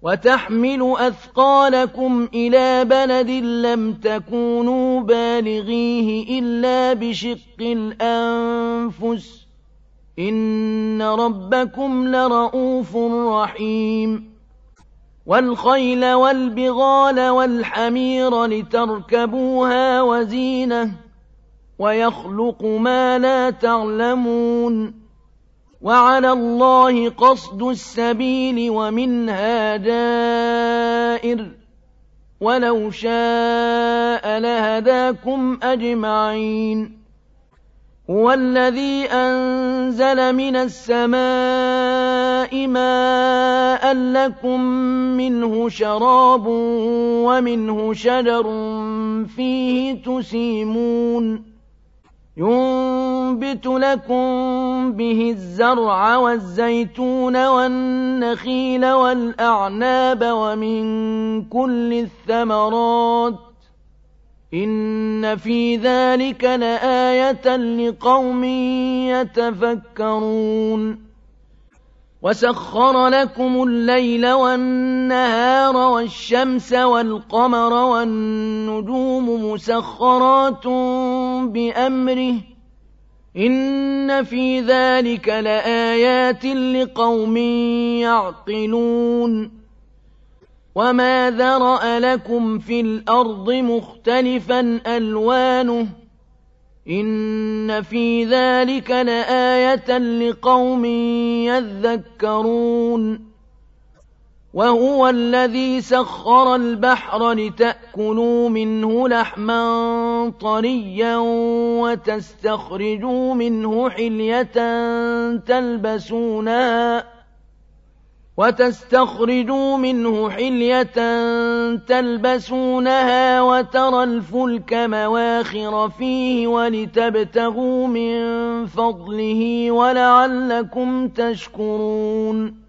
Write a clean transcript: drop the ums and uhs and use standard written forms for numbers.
وتحمل أثقالكم إلى بلد لم تكونوا بالغيه إلا بشق الأنفس إن ربكم لرءوف رحيم والخيل والبغال والحمير لتركبوها وزينة ويخلق ما لا تعلمون وعلى الله قصد السبيل ومنها جائر ولو شاء لهداكم أجمعين هو الذي أنزل من السماء ماء لكم منه شراب ومنه شجر فيه تسيمون ينبت لكم به الزرع والزيتون والنخيل والأعناب ومن كل الثمرات إن في ذلك لآية لقوم يتفكرون وسخر لكم الليل والنهار والشمس والقمر والنجوم مسخرات بأمره إن في ذلك لآيات لقوم يعقلون وما ذرأ لكم في الأرض مختلفا ألوانه إن في ذلك لآية لقوم يذكرون وهو الذي سخر البحر لتأكلوا منه لحما طريا وتستخرجوا منه حلية تلبسونها وترى الفلك مواخر فيه ولتبتغوا من فضله ولعلكم تشكرون